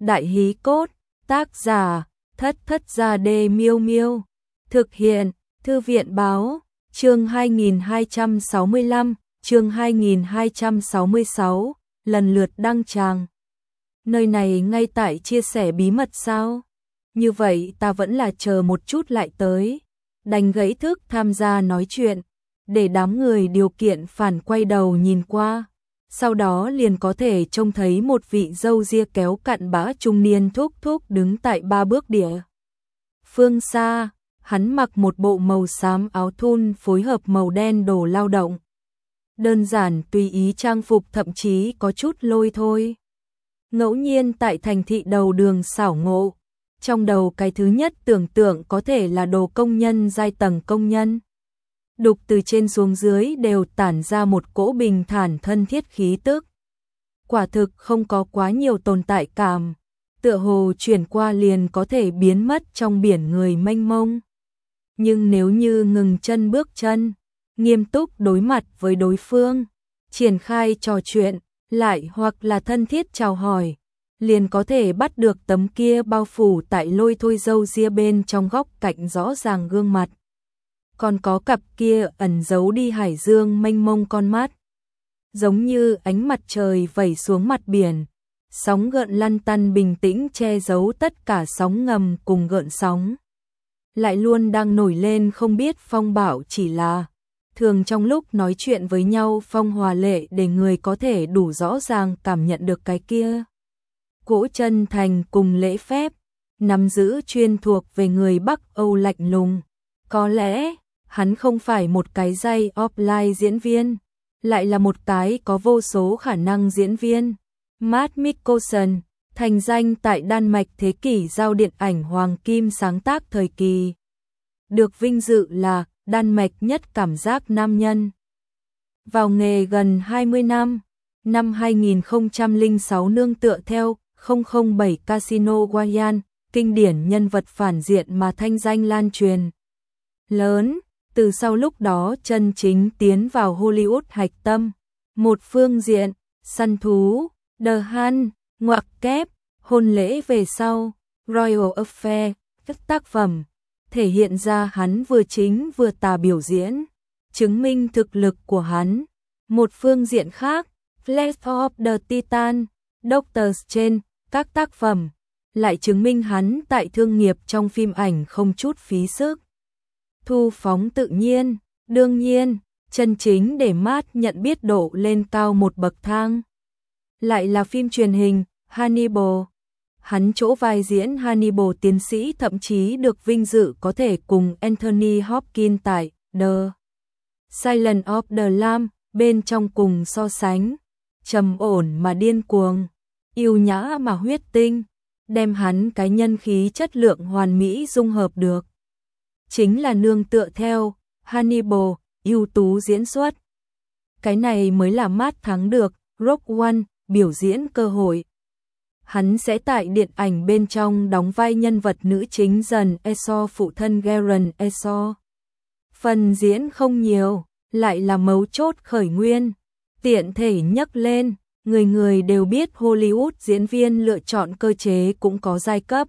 Đại hí cốt, tác giả, Thất Thất Gia Đê Miêu Miêu. Thực hiện, Thư viện báo, chương 2265, chương 2266, lần lượt đăng tràng. Nơi này ngay tại chia sẻ bí mật sao? Như vậy ta vẫn là chờ một chút lại tới. Đành gãy thức tham gia nói chuyện, để đám người điều kiện phản quay đầu nhìn qua. Sau đó liền có thể trông thấy một vị râu ria kéo cặn bã trung niên thúc thúc đứng tại 3 bước địa. Phương xa, hắn mặc một bộ màu xám áo thun phối hợp màu đen đồ lao động. Đơn giản tùy ý trang phục thậm chí có chút lôi thôi. Ngẫu nhiên tại thành thị đầu đường xảo ngộ, trong đầu cái thứ nhất tưởng tượng có thể là đồ công nhân giai tầng công nhân. Đục từ trên xuống dưới đều tản ra một cỗ bình thản thân thiết khí tức. Quả thực không có quá nhiều tồn tại cảm, tựa hồ chuyển qua liền có thể biến mất trong biển người mênh mông. Nhưng nếu như ngừng chân bước chân, nghiêm túc đối mặt với đối phương, triển khai trò chuyện, lại hoặc là thân thiết chào hỏi, liền có thể bắt được tấm kia bao phủ tại lôi thôi râu ria bên trong góc cạnh rõ ràng gương mặt. Còn có cặp kia ẩn giấu đi hải dương mênh mông con mắt. Giống như ánh mặt trời vẩy xuống mặt biển, sóng gợn lăn tăn bình tĩnh che giấu tất cả sóng ngầm cùng gợn sóng. Lại luôn đang nổi lên không biết phong bạo chỉ là, thường trong lúc nói chuyện với nhau phong hòa lệ để người có thể đủ rõ ràng cảm nhận được cái kia. Cỗ chân thành cùng lễ phép, nắm giữ chuyên thuộc về người Bắc Âu lạnh lùng. Có lẽ, hắn không phải một cái dây offline diễn viên, lại là một cái có vô số khả năng diễn viên. Mads Mikkelsen, thành danh tại Đan Mạch thế kỷ giao điện ảnh hoàng kim sáng tác thời kỳ. Được vinh dự là Đan Mạch nhất cảm giác nam nhân. Vào nghề gần 20 năm 2006 nương tựa theo 007 Casino Royale, kinh điển nhân vật phản diện mà thanh danh lan truyền lớn. Từ sau lúc đó chân chính tiến vào Hollywood hạch tâm. Một phương diện, săn thú, The Hunt, ngoặc kép, hôn lễ về sau, Royal Affair, các tác phẩm, thể hiện ra hắn vừa chính vừa tà biểu diễn, chứng minh thực lực của hắn. Một phương diện khác, Flash of the Titan, Doctor Strange, các tác phẩm, lại chứng minh hắn tại thương nghiệp trong phim ảnh không chút phí sức. Thu phóng tự nhiên, đương nhiên, chân chính để Mads nhận biết độ lên cao một bậc thang. Lại là phim truyền hình, Hannibal. Hắn chỗ vai diễn Hannibal tiến sĩ thậm chí được vinh dự có thể cùng Anthony Hopkins tại The Silence of the Lambs bên trong cùng so sánh. Trầm ổn mà điên cuồng, yêu nhã mà huyết tinh, đem hắn cái nhân khí chất lượng hoàn mỹ dung hợp được. Chính là nương tựa theo Hannibal, ưu tú diễn xuất. Cái này mới là Mads thắng được Rogue One biểu diễn cơ hội. Hắn sẽ tại điện ảnh bên trong đóng vai nhân vật nữ chính dần Erso phụ thân Garen Erso. Phần diễn không nhiều, lại là mấu chốt khởi nguyên. Tiện thể nhắc lên, người người đều biết Hollywood diễn viên lựa chọn cơ chế cũng có giai cấp.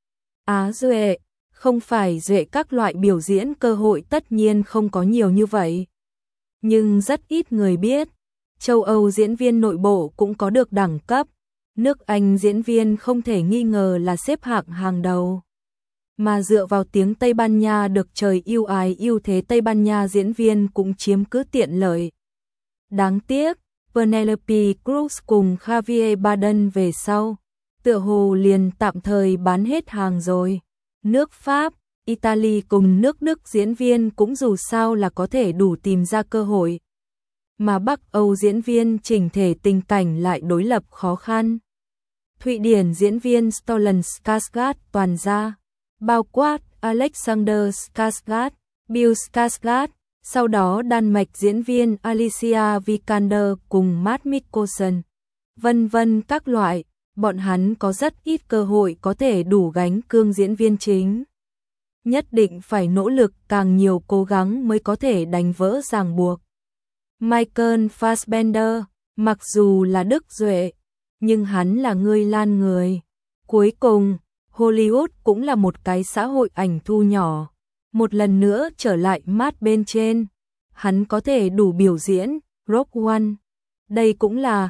Á duệ, không phải duệ các loại biểu diễn cơ hội tất nhiên không có nhiều như vậy. Nhưng rất ít người biết, châu Âu diễn viên nội bộ cũng có được đẳng cấp. Nước Anh diễn viên không thể nghi ngờ là xếp hạng hàng đầu. Mà dựa vào tiếng Tây Ban Nha được trời yêu ái ưu thế Tây Ban Nha diễn viên cũng chiếm cứ tiện lợi. Đáng tiếc, Penelope Cruz cùng Javier Bardem về sau, tựa hồ liền tạm thời bán hết hàng rồi. Nước Pháp, Italy cùng nước Đức diễn viên cũng dù sao là có thể đủ tìm ra cơ hội. Mà Bắc Âu diễn viên chỉnh thể tình cảnh lại đối lập khó khăn. Thụy Điển diễn viên Stellan Skarsgård toàn ra, bao quát Alexander Skarsgård, Bill Skarsgård, sau đó Đan Mạch diễn viên Alicia Vikander cùng Mads Mikkelsen, vân vân các loại, bọn hắn có rất ít cơ hội có thể đủ gánh cương diễn viên chính. Nhất định phải nỗ lực càng nhiều cố gắng mới có thể đánh vỡ ràng buộc. Michael Fassbender, mặc dù là Đức Duệ, nhưng hắn là người Lan người. Cuối cùng, Hollywood cũng là một cái xã hội ảnh thu nhỏ. Một lần nữa trở lại Matt bên trên. Hắn có thể đủ biểu diễn Rogue One. Đây cũng là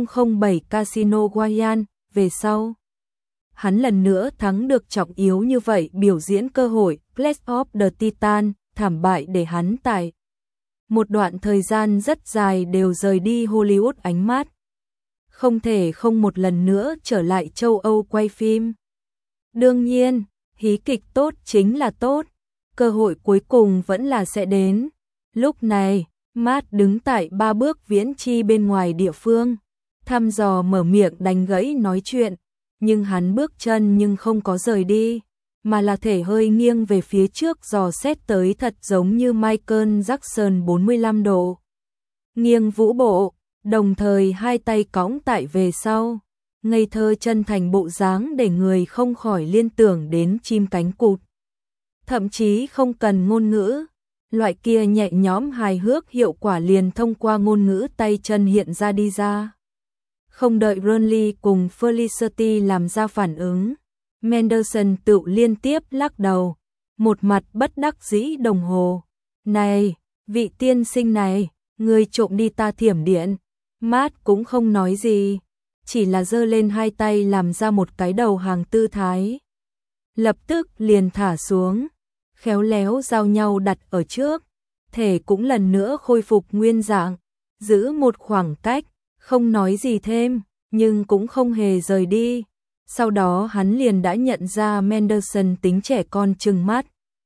007 Casino Royale về sau. Hắn lần nữa thắng được trọng yếu như vậy biểu diễn cơ hội Clash of the Titan, thảm bại để hắn tại một đoạn thời gian rất dài đều rời đi Hollywood ánh mắt. Không thể không một lần nữa trở lại châu Âu quay phim. Đương nhiên, hí kịch tốt chính là tốt, cơ hội cuối cùng vẫn là sẽ đến. Lúc này, Matt đứng tại 3 bước viễn chi bên ngoài địa phương, thăm dò mở miệng đánh gãy nói chuyện, nhưng hắn bước chân nhưng không có rời đi, mà là thể hơi nghiêng về phía trước dò xét tới thật giống như Michael Jackson 45 độ. Nghiêng vũ bộ, đồng thời hai tay cõng tại về sau, ngây thơ chân thành bộ dáng để người không khỏi liên tưởng đến chim cánh cụt. Thậm chí không cần ngôn ngữ, loại kia nhẹ nhõm hài hước hiệu quả liền thông qua ngôn ngữ tay chân hiện ra đi ra. Không đợi Ronly cùng Felicity làm ra phản ứng, Mendelsohn tự liên tiếp lắc đầu, một mặt bất đắc dĩ đồng hồ. Này, vị tiên sinh này, người trộm đi ta thiểm điện. Matt cũng không nói gì, chỉ là giơ lên hai tay làm ra một cái đầu hàng tư thái. Lập tức liền thả xuống, khéo léo giao nhau đặt ở trước, thể cũng lần nữa khôi phục nguyên dạng, giữ một khoảng cách, không nói gì thêm, nhưng cũng không hề rời đi. Sau đó hắn liền đã nhận ra Mendelsohn tính trẻ con trừng mắt.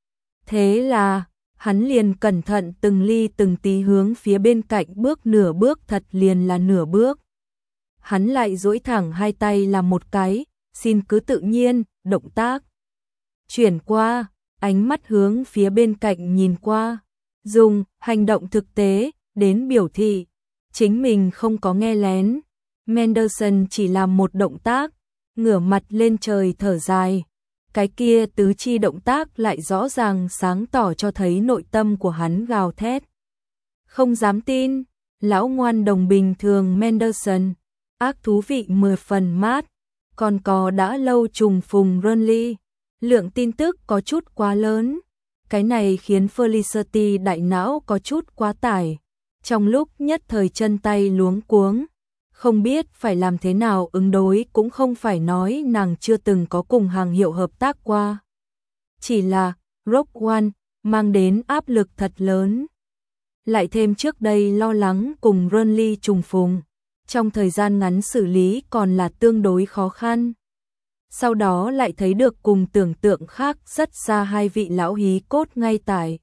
Thế là, hắn liền cẩn thận từng ly từng tí hướng phía bên cạnh bước nửa bước, thật liền là nửa bước. Hắn lại duỗi thẳng hai tay làm một cái, xin cứ tự nhiên, động tác. Chuyển qua, ánh mắt hướng phía bên cạnh nhìn qua, dùng hành động thực tế đến biểu thị chính mình không có nghe lén. Mendelsohn chỉ làm một động tác, ngửa mặt lên trời thở dài. Cái kia tứ chi động tác lại rõ ràng sáng tỏ cho thấy nội tâm của hắn gào thét. Không dám tin, lão ngoan đồng bình thường Mendelsohn, ác thú vị 10 phần mát, còn có đã lâu trùng phùng Ronly. Lượng tin tức có chút quá lớn, cái này khiến Felicity đại não có chút quá tải, trong lúc nhất thời chân tay luống cuống, không biết phải làm thế nào ứng đối, cũng không phải nói nàng chưa từng có cùng hàng hiệu hợp tác qua. Chỉ là Rogue One mang đến áp lực thật lớn. Lại thêm trước đây lo lắng cùng Ronly trùng phùng, trong thời gian ngắn xử lý còn là tương đối khó khăn. Sau đó lại thấy được cùng tưởng tượng khác rất xa hai vị lão hí cốt ngay tại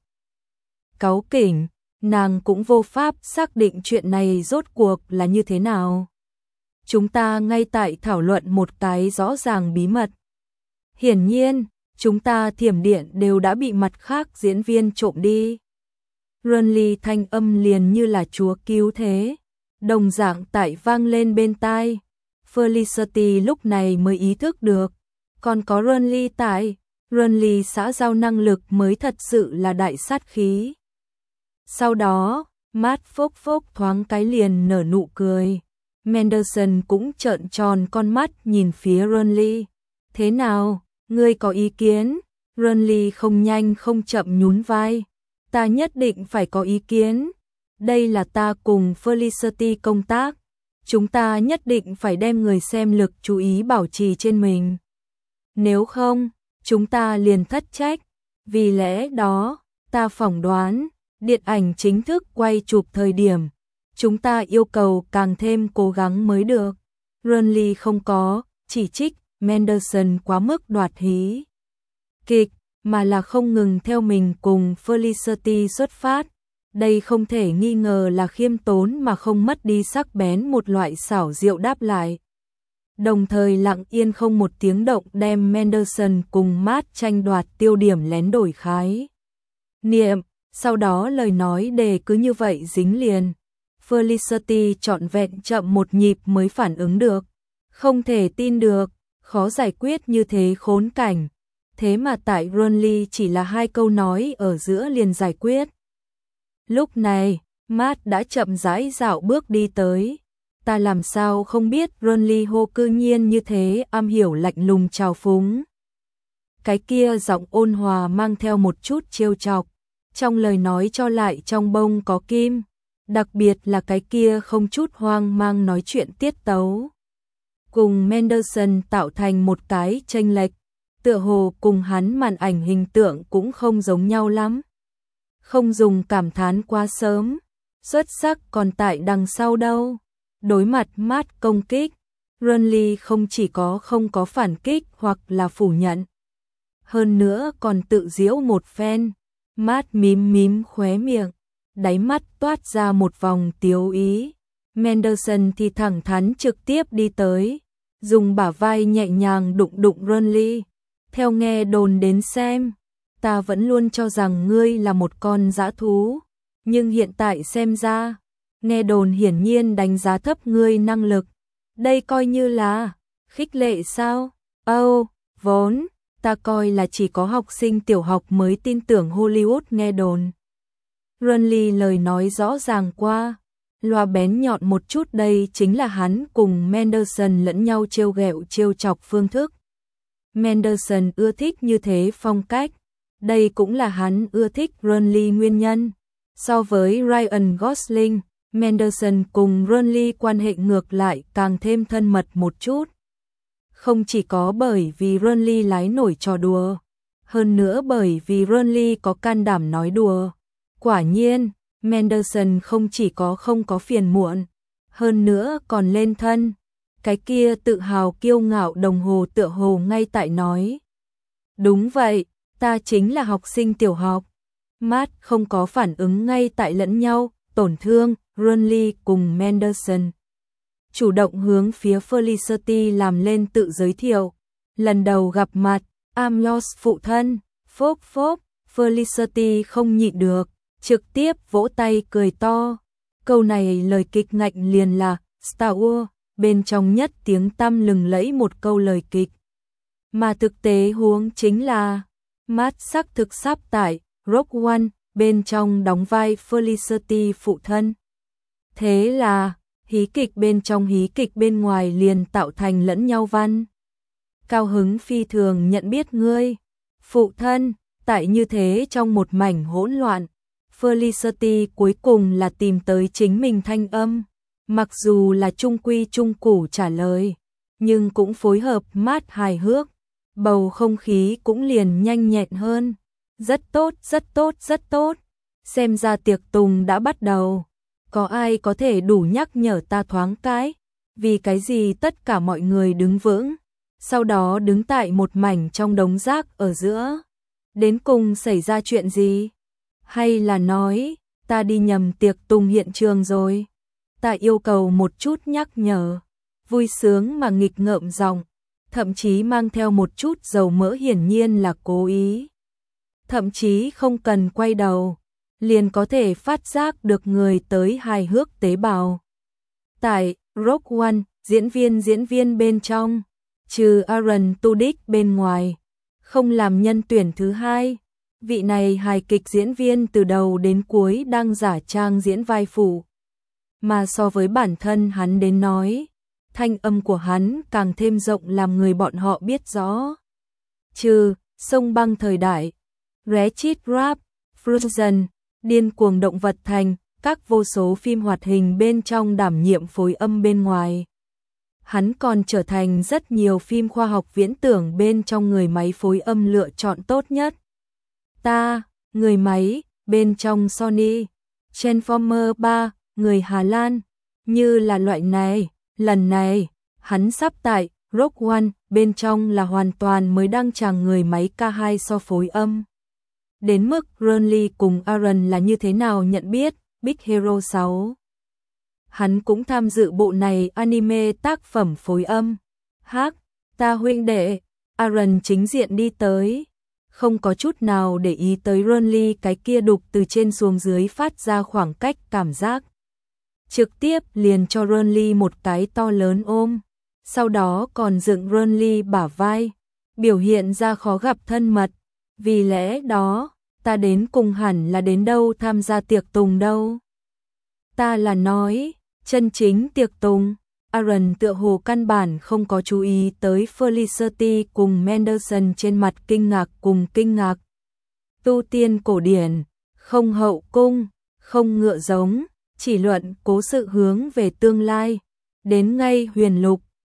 cáu kỉnh, nàng cũng vô pháp xác định chuyện này rốt cuộc là như thế nào. Chúng ta ngay tại thảo luận một cái rõ ràng bí mật. Hiển nhiên, chúng ta thiểm điện đều đã bị mặt khác diễn viên trộm đi. Ronly thanh âm liền như là chúa cứu thế, đồng dạng tại vang lên bên tai. Felicity lúc này mới ý thức được, còn có Ronly tại, Ronly xã giao năng lực mới thật sự là đại sát khí. Sau đó, Matt phốc phốc thoáng cái liền nở nụ cười. Mendelsohn cũng trợn tròn con mắt nhìn phía Ronly. Thế nào, ngươi có ý kiến? Ronly không nhanh không chậm nhún vai. Ta nhất định phải có ý kiến. Đây là ta cùng Felicity công tác. Chúng ta nhất định phải đem người xem lực chú ý bảo trì trên mình. Nếu không, chúng ta liền thất trách. Vì lẽ đó, ta phỏng đoán, điện ảnh chính thức quay chụp thời điểm, chúng ta yêu cầu càng thêm cố gắng mới được. Ronly không có chỉ trích Mendelsohn quá mức đoạt hí kịch, mà là không ngừng theo mình cùng Felicity xuất phát. Đây không thể nghi ngờ là khiêm tốn mà không mất đi sắc bén, một loại xảo diệu đáp lại. Đồng thời lặng yên không một tiếng động đem Mendelsohn cùng Matt tranh đoạt tiêu điểm lén đổi khái niệm, sau đó lời nói đề cứ như vậy dính liền. Felicity trọn vẹn chậm một nhịp mới phản ứng được, không thể tin được, khó giải quyết như thế khốn cảnh. Thế mà tại Ronly chỉ là hai câu nói ở giữa liền giải quyết. Lúc này, Matt đã chậm rãi dạo bước đi tới, Ta làm sao không biết Ron Lee hô cư nhiên như thế am hiểu lạnh lùng trào phúng. Cái kia giọng ôn hòa mang theo một chút trêu chọc, trong lời nói cho lại trong bông có kim, đặc biệt là cái kia không chút hoang mang nói chuyện tiết tấu. Cùng Mendelssohn tạo thành một cái chênh lệch, tựa hồ cùng hắn màn ảnh hình tượng cũng không giống nhau lắm. Không dùng cảm thán quá sớm, xuất sắc còn tại đằng sau đâu. Đối mặt Matt công kích, Ron Lee không chỉ không có phản kích hoặc là phủ nhận. Hơn nữa còn tự giễu một phen, Matt mím mím khóe miệng, đáy mắt toát ra một vòng tiếu ý. Mendelssohn thì thẳng thắn trực tiếp đi tới, dùng bả vai nhẹ nhàng đụng đụng Ron Lee. Theo nghe đồn đến xem, ta vẫn luôn cho rằng ngươi là một con dã thú, nhưng hiện tại xem ra, nghe đồn hiển nhiên đánh giá thấp ngươi năng lực. Đây coi như là khích lệ sao? Vốn, ta coi là chỉ có học sinh tiểu học mới tin tưởng Hollywood nghe đồn. Ron Lee lời nói rõ ràng qua, loa bén nhọn một chút, đây chính là hắn cùng Mendelssohn lẫn nhau trêu ghẹo trêu chọc phương thức. Mendelssohn ưa thích như thế phong cách, đây cũng là hắn ưa thích Ron Lee nguyên nhân. So với Ryan Gosling, Mendelssohn cùng Ron Lee quan hệ ngược lại càng thêm thân mật một chút. Không chỉ có bởi vì Ron Lee lái nổi trò đùa, hơn nữa bởi vì Ron Lee có can đảm nói đùa. Quả nhiên, Mendelssohn không chỉ không có phiền muộn, hơn nữa còn lên thân. Cái kia tự hào kiêu ngạo đồng hồ tựa hồ ngay tại nói. Đúng vậy, ta chính là học sinh tiểu học. Matt không có phản ứng ngay tại lẫn nhau, tổn thương, Ron Lee cùng Mendelssohn. Chủ động hướng phía Felicity làm lên tự giới thiệu. Lần đầu gặp mặt, I'm yours phụ thân, phốp phốp, Felicity không nhịn được, trực tiếp vỗ tay cười to. Câu này lời kịch ngạnh liền là Star Wars, bên trong nhất tiếng tăm lừng lẫy một câu lời kịch. Mà thực tế huống chính là, Matt xác thực sắp tại Rogue One, bên trong đóng vai Felicity phụ thân. Thế là, hí kịch bên trong hí kịch bên ngoài liền tạo thành lẫn nhau văn. Cao hứng phi thường nhận biết ngươi, phụ thân, tại như thế trong một mảnh hỗn loạn, Felicity cuối cùng là tìm tới chính mình thanh âm. Mặc dù là trung quy trung củ trả lời, nhưng cũng phối hợp mát hài hước, bầu không khí cũng liền nhanh nhẹn hơn. Rất tốt, rất tốt, rất tốt. Xem ra tiệc tùng đã bắt đầu. Có ai có thể đủ nhắc nhở ta thoáng cái? Vì cái gì tất cả mọi người đứng vững, sau đó đứng tại một mảnh trong đống rác ở giữa? Đến cùng xảy ra chuyện gì? Hay là nói, ta đi nhầm tiệc tùng hiện trường rồi? Ta yêu cầu một chút nhắc nhở, vui sướng mà nghịch ngợm giọng, thậm chí mang theo một chút dầu mỡ, hiển nhiên là cố ý. Thậm chí không cần quay đầu, liền có thể phát giác được người tới hài hước tế bào. Tại Rogue One, diễn viên bên trong, trừ Aaron Tudyk bên ngoài, không làm nhân tuyển thứ hai. Vị này hài kịch diễn viên từ đầu đến cuối đang giả trang diễn vai phụ. Mà so với bản thân hắn đến nói, thanh âm của hắn càng thêm rộng làm người bọn họ biết rõ. Trừ Sông Băng thời đại, Wretched Rap, Frozen, Điên cuồng động vật thành, các vô số phim hoạt hình bên trong đảm nhiệm phối âm bên ngoài. Hắn còn trở thành rất nhiều phim khoa học viễn tưởng bên trong người máy phối âm lựa chọn tốt nhất. Người máy, bên trong Sony, Transformer 3, người Hà Lan, như là loại này, lần này, hắn sắp tại Rogue One, bên trong là hoàn toàn mới đăng tràng người máy K2 so phối âm. Đến mức Ron Lee cùng Aaron là như thế nào nhận biết, Big Hero 6. Hắn cũng tham dự bộ này anime tác phẩm phối âm. Ta huynh đệ, Aaron chính diện đi tới, không có chút nào để ý tới Ron Lee cái kia đục từ trên xuống dưới phát ra khoảng cách cảm giác. Trực tiếp liền cho Ron Lee một cái to lớn ôm, sau đó còn dựng Ron Lee bả vai, biểu hiện ra khó gặp thân mật. Vì lẽ đó, ta đến cùng hẳn là đến đâu tham gia tiệc tùng đâu. Ta là nói, Chân chính tiệc tùng, Aaron tựa hồ căn bản không có chú ý tới Felicity cùng Mendelssohn trên mặt kinh ngạc cùng kinh ngạc. Tu tiên cổ điển, không hậu cung, không ngựa giống, chỉ luận cố sự hướng về tương lai. Đến ngay Huyền Lục,